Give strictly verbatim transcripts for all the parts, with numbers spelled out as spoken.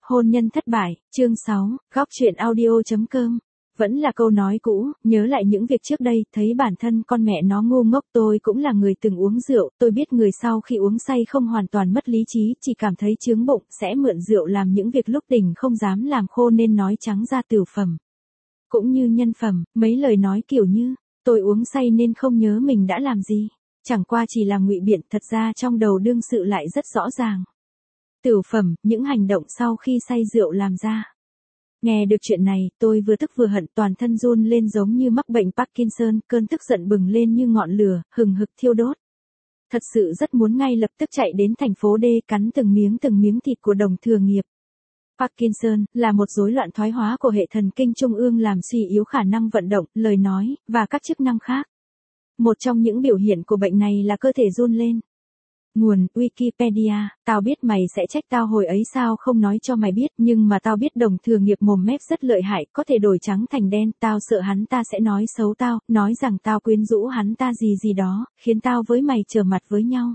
Hôn nhân thất bại, chương sáu, góc truyện audio.com. Vẫn là câu nói cũ, nhớ lại những việc trước đây, thấy bản thân con mẹ nó ngu ngốc. Tôi cũng là người từng uống rượu, tôi biết người sau khi uống say không hoàn toàn mất lý trí, chỉ cảm thấy chướng bụng, sẽ mượn rượu làm những việc lúc tỉnh không dám làm, khô nên nói trắng ra tửu phẩm. Cũng như nhân phẩm, mấy lời nói kiểu như, tôi uống say nên không nhớ mình đã làm gì. Chẳng qua chỉ là ngụy biện, thật ra trong đầu đương sự lại rất rõ ràng. Tửu phẩm, những hành động sau khi say rượu làm ra. Nghe được chuyện này, tôi vừa tức vừa hận, toàn thân run lên giống như mắc bệnh Parkinson, cơn tức giận bừng lên như ngọn lửa, hừng hực thiêu đốt. Thật sự rất muốn ngay lập tức chạy đến thành phố D cắn từng miếng từng miếng thịt của Đồng Thừa Nghiệp. Parkinson là một rối loạn thoái hóa của hệ thần kinh trung ương làm suy yếu khả năng vận động, lời nói, và các chức năng khác. Một trong những biểu hiện của bệnh này là cơ thể run lên. Nguồn Wikipedia, tao biết mày sẽ trách tao hồi ấy sao không nói cho mày biết, nhưng mà tao biết Đồng Thừa Nghiệp mồm mép rất lợi hại, có thể đổi trắng thành đen, tao sợ hắn ta sẽ nói xấu tao, nói rằng tao quyến rũ hắn ta gì gì đó, khiến tao với mày trở mặt với nhau.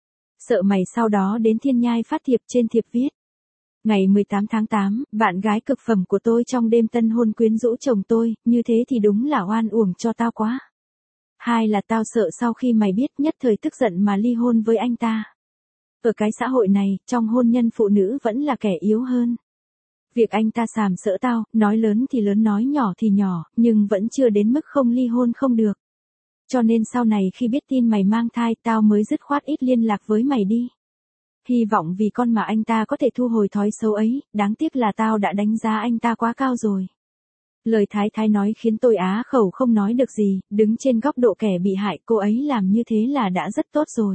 Sợ mày sau đó đến thiên nhai phát thiệp, trên thiệp viết. Ngày mười tám tháng tám, bạn gái cực phẩm của tôi trong đêm tân hôn quyến rũ chồng tôi, như thế thì đúng là oan uổng cho tao quá. Hai là tao sợ sau khi mày biết nhất thời tức giận mà ly hôn với anh ta. Ở cái xã hội này, trong hôn nhân phụ nữ vẫn là kẻ yếu hơn. Việc anh ta sàm sỡ tao, nói lớn thì lớn nói nhỏ thì nhỏ, nhưng vẫn chưa đến mức không ly hôn không được. Cho nên sau này khi biết tin mày mang thai tao mới dứt khoát ít liên lạc với mày đi. Hy vọng vì con mà anh ta có thể thu hồi thói xấu ấy, đáng tiếc là tao đã đánh giá anh ta quá cao rồi. Lời thái thái nói khiến tôi á khẩu không nói được gì, đứng trên góc độ kẻ bị hại, cô ấy làm như thế là đã rất tốt rồi.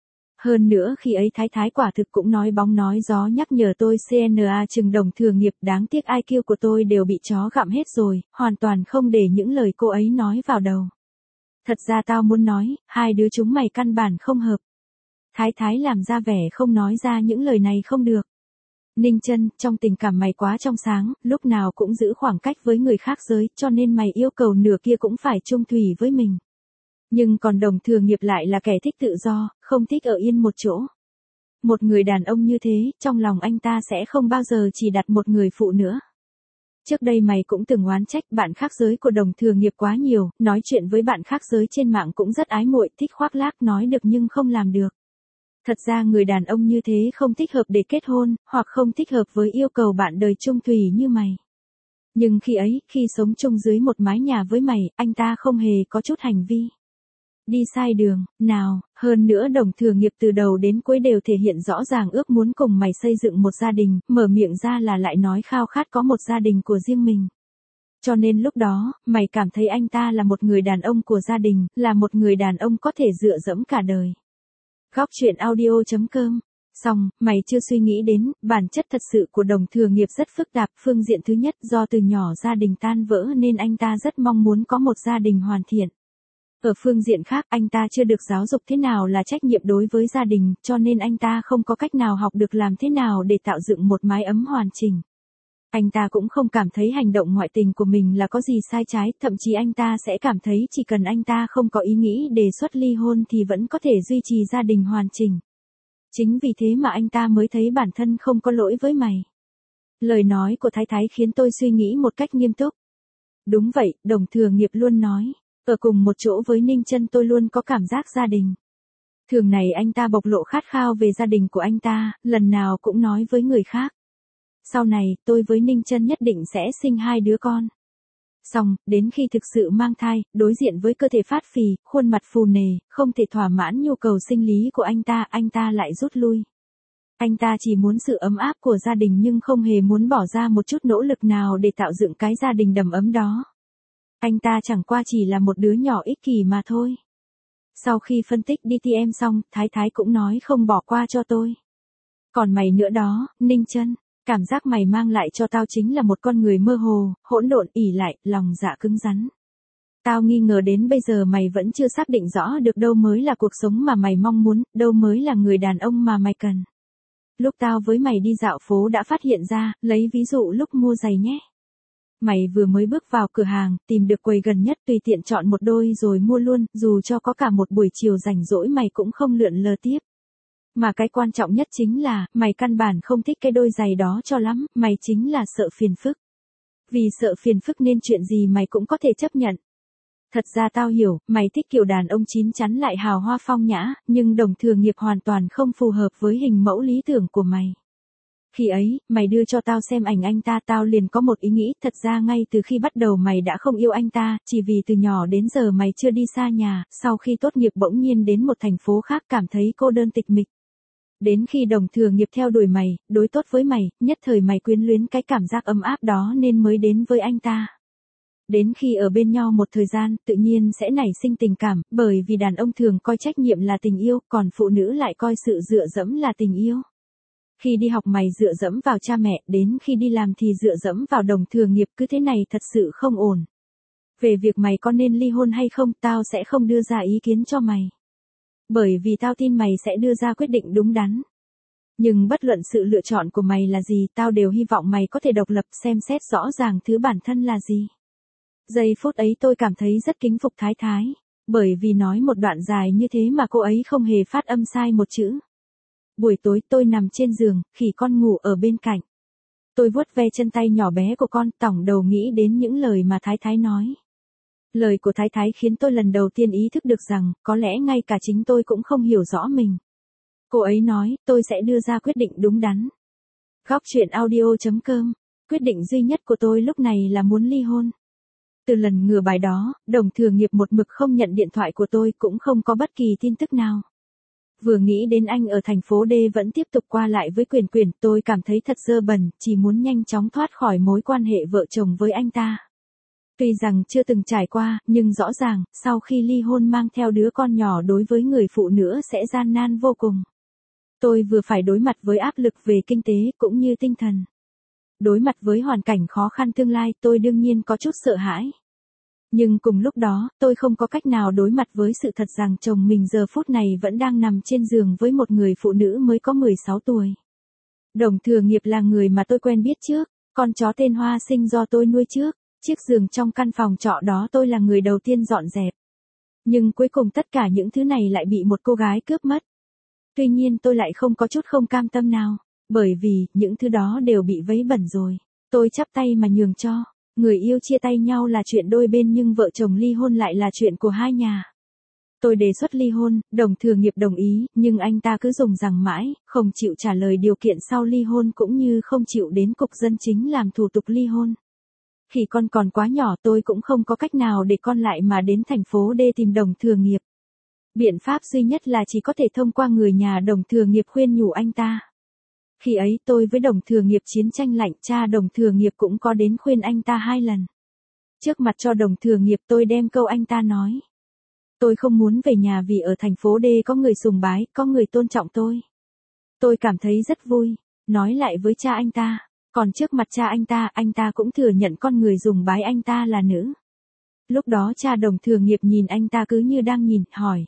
Hơn nữa khi ấy thái thái quả thực cũng nói bóng nói gió nhắc nhở tôi xê en a chừng Đồng Thừa Nghiệp, đáng tiếc i kiu của tôi đều bị chó gặm hết rồi, hoàn toàn không để những lời cô ấy nói vào đầu. Thật ra tao muốn nói, hai đứa chúng mày căn bản không hợp. Thái thái làm ra vẻ không nói ra những lời này không được. Ninh Chân, trong tình cảm mày quá trong sáng, lúc nào cũng giữ khoảng cách với người khác giới, cho nên mày yêu cầu nửa kia cũng phải chung thủy với mình. Nhưng còn Đồng Thừa Nghiệp lại là kẻ thích tự do, không thích ở yên một chỗ. Một người đàn ông như thế, trong lòng anh ta sẽ không bao giờ chỉ đặt một người phụ nữa. Trước đây mày cũng từng oán trách bạn khác giới của Đồng Thừa Nghiệp quá nhiều, nói chuyện với bạn khác giới trên mạng cũng rất ái muội, thích khoác lác, nói được nhưng không làm được. Thật ra người đàn ông như thế không thích hợp để kết hôn, hoặc không thích hợp với yêu cầu bạn đời chung thủy như mày. Nhưng khi ấy, khi sống chung dưới một mái nhà với mày, anh ta không hề có chút hành vi đi sai đường, nào, hơn nữa Đồng Thừa Nghiệp từ đầu đến cuối đều thể hiện rõ ràng ước muốn cùng mày xây dựng một gia đình, mở miệng ra là lại nói khao khát có một gia đình của riêng mình. Cho nên lúc đó, mày cảm thấy anh ta là một người đàn ông của gia đình, là một người đàn ông có thể dựa dẫm cả đời. Góc truyện audio.com. Xong, mày chưa suy nghĩ đến, bản chất thật sự của Đồng Thừa Nghiệp rất phức tạp. Phương diện thứ nhất, do từ nhỏ gia đình tan vỡ nên anh ta rất mong muốn có một gia đình hoàn thiện. Ở phương diện khác, anh ta chưa được giáo dục thế nào là trách nhiệm đối với gia đình, cho nên anh ta không có cách nào học được làm thế nào để tạo dựng một mái ấm hoàn chỉnh. Anh ta cũng không cảm thấy hành động ngoại tình của mình là có gì sai trái, thậm chí anh ta sẽ cảm thấy chỉ cần anh ta không có ý nghĩ đề xuất ly hôn thì vẫn có thể duy trì gia đình hoàn chỉnh. Chính vì thế mà anh ta mới thấy bản thân không có lỗi với mày. Lời nói của thái thái khiến tôi suy nghĩ một cách nghiêm túc. Đúng vậy, Đồng Thừa Nghiệp luôn nói, ở cùng một chỗ với Ninh Chân tôi luôn có cảm giác gia đình. Thường này anh ta bộc lộ khát khao về gia đình của anh ta, lần nào cũng nói với người khác. Sau này, tôi với Ninh Chân nhất định sẽ sinh hai đứa con. Xong, đến khi thực sự mang thai, đối diện với cơ thể phát phì, khuôn mặt phù nề, không thể thỏa mãn nhu cầu sinh lý của anh ta, anh ta lại rút lui. Anh ta chỉ muốn sự ấm áp của gia đình nhưng không hề muốn bỏ ra một chút nỗ lực nào để tạo dựng cái gia đình đầm ấm đó. Anh ta chẳng qua chỉ là một đứa nhỏ ích kỷ mà thôi. Sau khi phân tích đê tê em xong, Thái Thái cũng nói không bỏ qua cho tôi. Còn mày nữa đó, Ninh Chân. Cảm giác mày mang lại cho tao chính là một con người mơ hồ, hỗn độn, ỷ lại, lòng dạ cứng rắn. Tao nghi ngờ đến bây giờ mày vẫn chưa xác định rõ được đâu mới là cuộc sống mà mày mong muốn, đâu mới là người đàn ông mà mày cần. Lúc tao với mày đi dạo phố đã phát hiện ra, lấy ví dụ lúc mua giày nhé. Mày vừa mới bước vào cửa hàng, tìm được quầy gần nhất tùy tiện chọn một đôi rồi mua luôn, dù cho có cả một buổi chiều rảnh rỗi mày cũng không lượn lờ tiếp. Mà cái quan trọng nhất chính là, mày căn bản không thích cái đôi giày đó cho lắm, mày chính là sợ phiền phức. Vì sợ phiền phức nên chuyện gì mày cũng có thể chấp nhận. Thật ra tao hiểu, mày thích kiểu đàn ông chín chắn lại hào hoa phong nhã, nhưng Đồng Thừa Nghiệp hoàn toàn không phù hợp với hình mẫu lý tưởng của mày. Khi ấy, mày đưa cho tao xem ảnh anh ta, tao liền có một ý nghĩ, thật ra ngay từ khi bắt đầu mày đã không yêu anh ta, chỉ vì từ nhỏ đến giờ mày chưa đi xa nhà, sau khi tốt nghiệp bỗng nhiên đến một thành phố khác cảm thấy cô đơn tịch mịch. Đến khi Đồng Thừa Nghiệp theo đuổi mày, đối tốt với mày, nhất thời mày quyến luyến cái cảm giác ấm áp đó nên mới đến với anh ta. Đến khi ở bên nhau một thời gian, tự nhiên sẽ nảy sinh tình cảm, bởi vì đàn ông thường coi trách nhiệm là tình yêu, còn phụ nữ lại coi sự dựa dẫm là tình yêu. Khi đi học mày dựa dẫm vào cha mẹ, đến khi đi làm thì dựa dẫm vào Đồng Thừa Nghiệp, cứ thế này thật sự không ổn. Về việc mày có nên ly hôn hay không, tao sẽ không đưa ra ý kiến cho mày. Bởi vì tao tin mày sẽ đưa ra quyết định đúng đắn. Nhưng bất luận sự lựa chọn của mày là gì, tao đều hy vọng mày có thể độc lập xem xét rõ ràng thứ bản thân là gì. Giây phút ấy tôi cảm thấy rất kính phục Thái Thái, bởi vì nói một đoạn dài như thế mà cô ấy không hề phát âm sai một chữ. Buổi tối tôi nằm trên giường, khỉ con ngủ ở bên cạnh. Tôi vuốt ve chân tay nhỏ bé của con, tỏng đầu nghĩ đến những lời mà Thái Thái nói. Lời của Thái Thái khiến tôi lần đầu tiên ý thức được rằng, có lẽ ngay cả chính tôi cũng không hiểu rõ mình. Cô ấy nói, tôi sẽ đưa ra quyết định đúng đắn. Góc truyện audio chấm com. Quyết định duy nhất của tôi lúc này là muốn ly hôn. Từ lần ngửa bài đó, Đồng Thừa Nghiệp một mực không nhận điện thoại của tôi, cũng không có bất kỳ tin tức nào. Vừa nghĩ đến anh ở thành phố D vẫn tiếp tục qua lại với Quyền Quyền, tôi cảm thấy thật dơ bẩn, chỉ muốn nhanh chóng thoát khỏi mối quan hệ vợ chồng với anh ta. Tuy rằng chưa từng trải qua, nhưng rõ ràng, sau khi ly hôn mang theo đứa con nhỏ đối với người phụ nữ sẽ gian nan vô cùng. Tôi vừa phải đối mặt với áp lực về kinh tế cũng như tinh thần. Đối mặt với hoàn cảnh khó khăn tương lai, tôi đương nhiên có chút sợ hãi. Nhưng cùng lúc đó, tôi không có cách nào đối mặt với sự thật rằng chồng mình giờ phút này vẫn đang nằm trên giường với một người phụ nữ mới có mười sáu tuổi. Đồng Thừa Nghiệp là người mà tôi quen biết trước, con chó tên Hoa sinh do tôi nuôi trước, chiếc giường trong căn phòng trọ đó tôi là người đầu tiên dọn dẹp. Nhưng cuối cùng tất cả những thứ này lại bị một cô gái cướp mất. Tuy nhiên tôi lại không có chút không cam tâm nào, bởi vì những thứ đó đều bị vấy bẩn rồi. Tôi chắp tay mà nhường cho. Người yêu chia tay nhau là chuyện đôi bên nhưng vợ chồng ly hôn lại là chuyện của hai nhà. Tôi đề xuất ly hôn, Đồng Thừa Nghiệp đồng ý, nhưng anh ta cứ dùng rằng mãi, không chịu trả lời điều kiện sau ly hôn cũng như không chịu đến cục dân chính làm thủ tục ly hôn. Khi con còn quá nhỏ tôi cũng không có cách nào để con lại mà đến thành phố D tìm Đồng Thừa Nghiệp. Biện pháp duy nhất là chỉ có thể thông qua người nhà Đồng Thừa Nghiệp khuyên nhủ anh ta. Khi ấy tôi với Đồng Thừa Nghiệp chiến tranh lạnh, cha Đồng Thừa Nghiệp cũng có đến khuyên anh ta hai lần. Trước mặt cho Đồng Thừa Nghiệp tôi đem câu anh ta nói. Tôi không muốn về nhà vì ở thành phố D có người sùng bái, có người tôn trọng tôi. Tôi cảm thấy rất vui, nói lại với cha anh ta. Còn trước mặt cha anh ta, anh ta cũng thừa nhận con người sùng bái anh ta là nữ. Lúc đó cha Đồng Thừa Nghiệp nhìn anh ta cứ như đang nhìn, hỏi.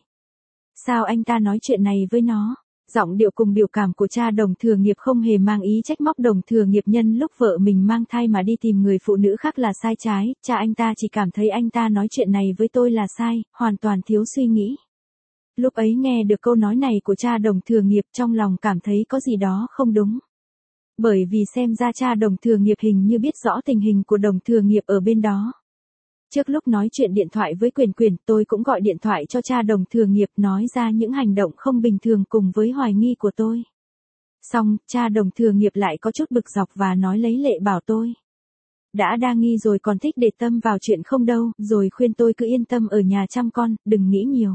Sao anh ta nói chuyện này với nó? Giọng điệu cùng biểu cảm của cha Đồng Thừa Nghiệp không hề mang ý trách móc Đồng Thừa Nghiệp nhân lúc vợ mình mang thai mà đi tìm người phụ nữ khác là sai trái, cha anh ta chỉ cảm thấy anh ta nói chuyện này với tôi là sai, hoàn toàn thiếu suy nghĩ. Lúc ấy nghe được câu nói này của cha Đồng Thừa Nghiệp trong lòng cảm thấy có gì đó không đúng. Bởi vì xem ra cha Đồng Thừa Nghiệp hình như biết rõ tình hình của Đồng Thừa Nghiệp ở bên đó. Trước lúc nói chuyện điện thoại với Quyền Quyền, tôi cũng gọi điện thoại cho cha Đồng Thừa Nghiệp nói ra những hành động không bình thường cùng với hoài nghi của tôi. Xong, cha Đồng Thừa Nghiệp lại có chút bực dọc và nói lấy lệ bảo tôi. Đã đa nghi rồi còn thích để tâm vào chuyện không đâu, rồi khuyên tôi cứ yên tâm ở nhà chăm con, đừng nghĩ nhiều.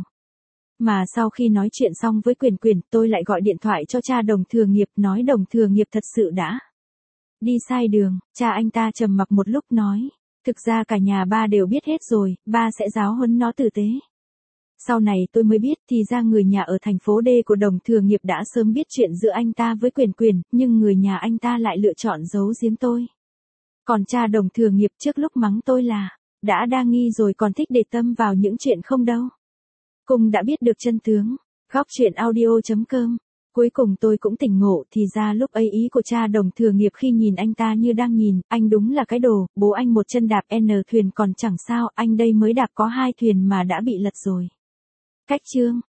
Mà sau khi nói chuyện xong với Quyền Quyền, tôi lại gọi điện thoại cho cha Đồng Thừa Nghiệp nói Đồng Thừa Nghiệp thật sự đã đi sai đường. Cha anh ta trầm mặc một lúc nói. Thực ra cả nhà ba đều biết hết rồi, ba sẽ giáo huấn nó tử tế. Sau này tôi mới biết thì ra người nhà ở thành phố D của Đồng Thừa Nghiệp đã sớm biết chuyện giữa anh ta với Quyền Quyền, nhưng người nhà anh ta lại lựa chọn giấu giếm tôi. Còn cha Đồng Thừa Nghiệp trước lúc mắng tôi là, đã đa nghi rồi còn thích để tâm vào những chuyện không đâu. Cùng đã biết được chân tướng. Góc truyện audio chấm com. Cuối cùng tôi cũng tỉnh ngộ, thì ra lúc ấy ý của cha Đồng Thừa Nghiệp khi nhìn anh ta như đang nhìn, anh đúng là cái đồ, bố anh một chân đạp N thuyền còn chẳng sao, anh đây mới đạp có hai thuyền mà đã bị lật rồi. Cách chương.